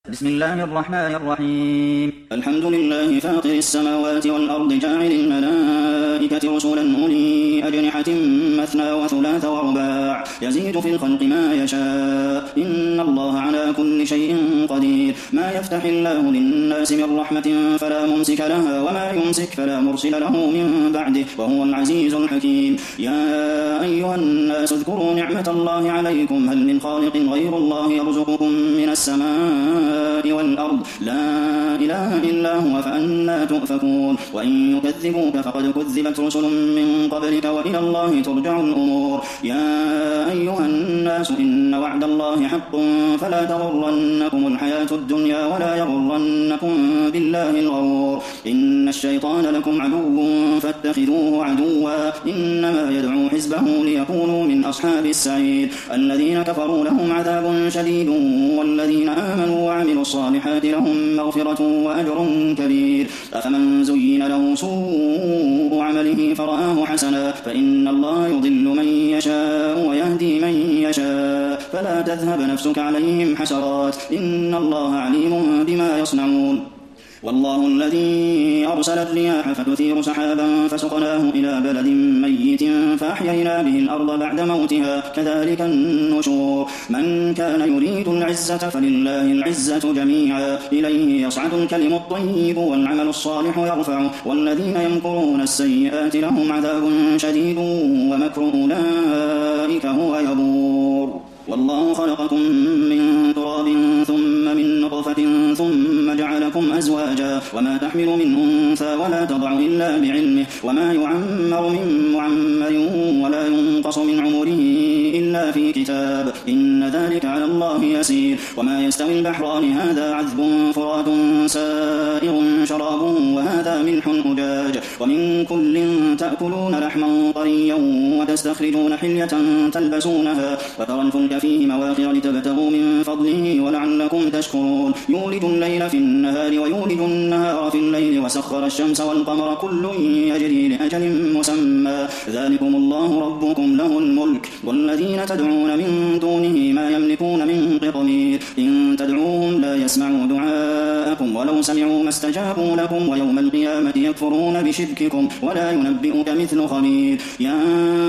بسم الله الرحمن الرحيم. الحمد لله فاطر السماوات والأرض جاعل الملائكة رسلا أولي أجنحة مثنى وثلاث ورباع يزيد في الخلق ما يشاء إن الله على كل شيء قدير. ما يفتح الله للناس من رحمة فلا ممسك لها وما يمسك فلا مرسل له من بعده وهو العزيز الحكيم. يا أيها الناس اذكروا نعمة الله عليكم هل من خالق غير الله يرزقكم من السماء والأرض لا إله إلا هو فأنى تؤفكون. وإن يكذبوك فقد كذبت رسل من قبلك وإلى الله ترجع الأمور. يا أيها الناس إن وعد الله حق فلا تغرنكم الحياة الدنيا ولا يغرنكم بالله الغرور. إن الشيطان لكم عدو فاتخذوه عدوا إنما يدعو حزبه ليكونوا من أصحاب السعير. الذين كفروا لهم عذاب شديد والذين آمنوا وعملوا الصالحات لهم مغفرة وأجر كبير. أفمن زين له سوء عمله فرآه حسنا فإن الله يضل من يشاء ويهدي من يشاء فلا تذهب نفسك عليهم حسرات إن الله عليم بما يصنعون. والله الذي أرسل الرياح فتثير سحابا فسقناه إلى بلد ميت فأحيينا به الأرض بعد موتها كذلك النشور. من كان يريد العزة فلله العزة جميعا إليه يصعد الكلم الطيب والعمل الصالح يرفعه والذين يمكرون السيئات لهم عذاب شديد ومكر أولئك هو يبور. والله خلقكم من تراب ثم من نطفة ثم جعلكم أزواجا وما تحمل من أنثى ولا تضع إلا بعلمه وما يعمر من معمر ولا ينقص من عمره إلا في كتاب إن ذلك على الله يسير. وما يستوي البحران هذا عذب فرات سائغ شرابه وهذا ملح أجاج ومن كل تأكلون لحما طريا وتستخرجون حلية تلبسونها وترى الفلك فيه مواخر لتبتغوا من فضله ولعلكم تشكرون. يولج الليل في النهار ويولج النهار في الليل وسخر الشمس والقمر كل يجري لأجل مسمى ذلكم الله ربكم له الملك والذين تدعون من دونه ما يملكون من قطمير إن تدعوهم لا يسمعوا دعاءكم ولو سمعوا ما استجابوا لكم ويوم القيامة يكفرون بشرككم ولا ينبئك مثل خبير. يا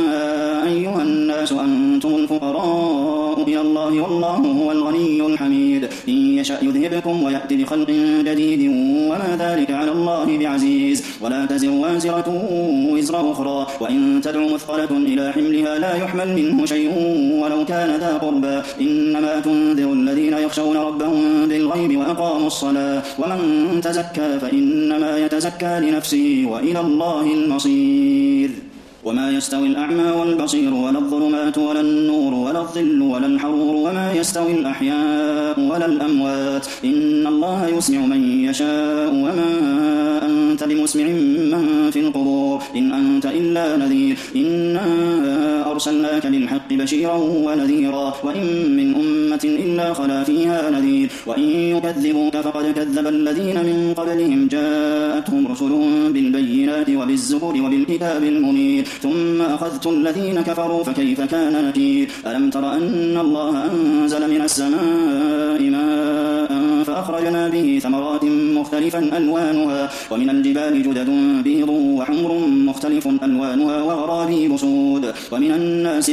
أيها الناس أنتم الفقراء إلى الله والله هو الغني الحميد. إن يشأ يذهبكم ويأتي بخلق جديد وما ذلك على الله بعزيز. ولا تزر وازرة وزر أخرى وإن تدع مثقلة إلى حملها لا يحمل منه شيء ولو كان ذا قربى إنما تنذر الذين يخشون ربهم بالغيب وأقاموا الصلاة ومن تزكى فإنما يتزكى لنفسه وإلى الله المصير. وما يستوي الأعمى والبصير ولا الظلمات ولا النور ولا الظل ولا الحرور وما يستوي الأحياء ولا الأموات إن الله يسمع من يشاء وما أنت بمسمع من في القبور إن أنت إلا نذير. إنا أرسلناك بالحق بشيرا ونذيرا وإن من أمة إلا خلا فيها نذير. وإن يكذبوك فقد كذب الذين من قبلهم جاءتهم رسلهم بالبينات وبالزبر وبالكتاب المنير ثم أخذت الذين كفروا فكيف كان نكير. ألم تر أن الله أنزل من السماء ماء فأخرجنا به ثمرات مختلفا ألوانها ومن الجبال جدد بيض وحمر مختلف ألوانها وغرابيب سود ومن الناس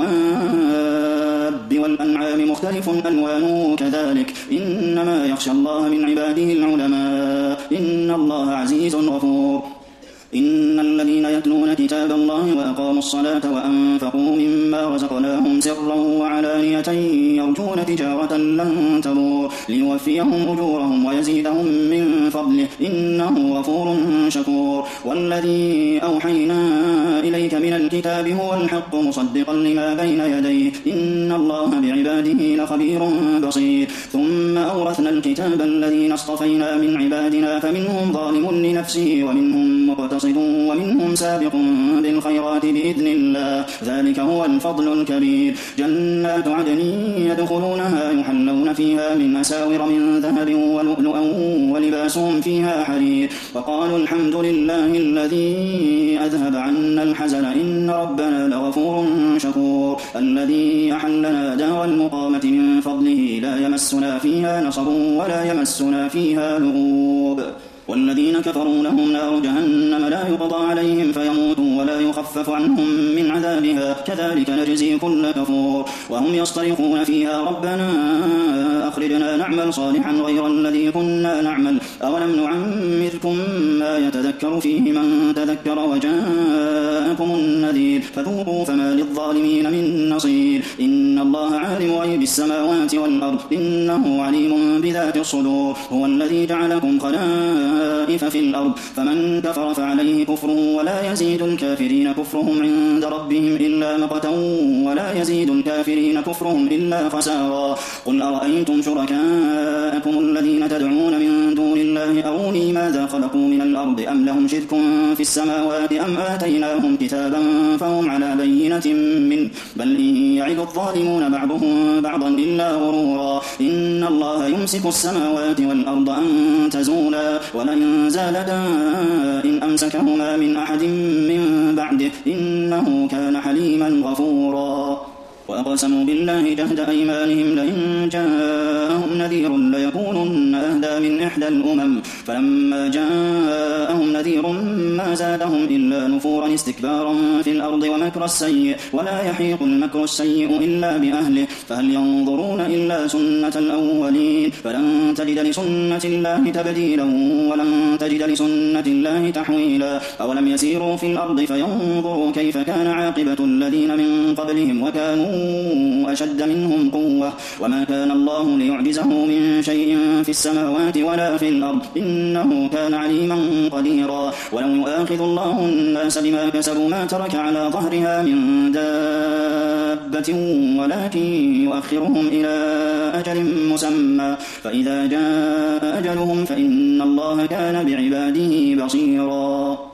والدواب والأنعام مختلف ألوانه كذلك إنما يخشى الله من عباده العلماء إن الله عزيز غفور. إن الذين يتلون كتاب الله وأقاموا الصلاة وأنفقوا مما رزقناهم سرا وعلانية يرجون تجارة لن تبور ليوفيهم أجورهم ويزيدهم من فضله إنه غفور شكور. والذي أوحينا إليك من الكتاب هو الحق مصدقا لما بين يديه إن الله بعباده لخبير بصير. ثم أورثنا الكتاب الذين اصطفينا من عبادنا فمنهم ظالم لنفسه ومنهم مقتصد ومنهم سابق بالخيرات بإذن الله ذلك هو الفضل الكبير. جنات عدن يدخلونها يحلون فيها من أساور من ذهب ولؤلؤا ولباسهم فيها حرير وقالوا الحمد لله الذي أذهب عنا الحزن إن ربنا لغفور شكور. الذي أحلنا دار المقامة من فضله لا يمسنا فيها نصب ولا يمسنا فيها لغوب والذين كفروا لهم نار جهنم لا يقضى عليهم فيموتوا ولا يخفف عنهم من عذابها كذلك نجزي كل كفور وهم يصطرخون فيها ربنا أخرجنا نعمل صالحا غير الذي كنا نعمل أولم نعمركم ما يتذكر فيه من تذكر وجاءكم النذير فذوقوا فما للظالمين من نصير إن الله عالم غيب السماوات والأرض إنه عليم بذات الصدور هو الذي جعلكم خلائف في الأرض فمن كفر فعليه كفره ولا يزيد الكافرين كفرهم عند ربهم إلا مقتا ولا يزيد الكافرين كفرهم إلا خسارا قل أرأيتم شركاءكم الذين تدعون من دون الله أروني ماذا خلقوا من الأرض أم لهم شرك في السماوات أم آتيناهم كتابا فهم على بينة منه بل إن يعد الظالمون بعضهم بعضا إلا غرورا إن الله يمسك السماوات والأرض أن تزولا ولئن زالتا إن أمسكهما من أحد من بعده إنه كان حليما غفورا وأقسموا بالله جهد أيمانهم لئن جاءهم نذير ليكونن أهدى من إحدى الأمم فلما جاءهم نذير ما زادهم إلا نفورا استكبارا في الأرض ومكر السيء ولا يحيق المكر السيء إلا بأهله فهل ينظرون إلا سنة الأولين فلن تجد لسنة الله تبديلا ولن تجد لسنة الله تحويلا أولم يسيروا في الأرض فينظروا كيف كان عاقبة الذين من قبلهم وكانوا أشد منهم قوة وما كان الله ليعجزه من شيء في السماوات ولا في الأرض إنه كان عليما قديرا ولو يؤاخذ الله الناس بما كسبوا ما ترك على ظهرها من دابة ولكن يؤخرهم إلى أجل مسمى فإذا جاء أجلهم فإن الله كان بعباده بصيرا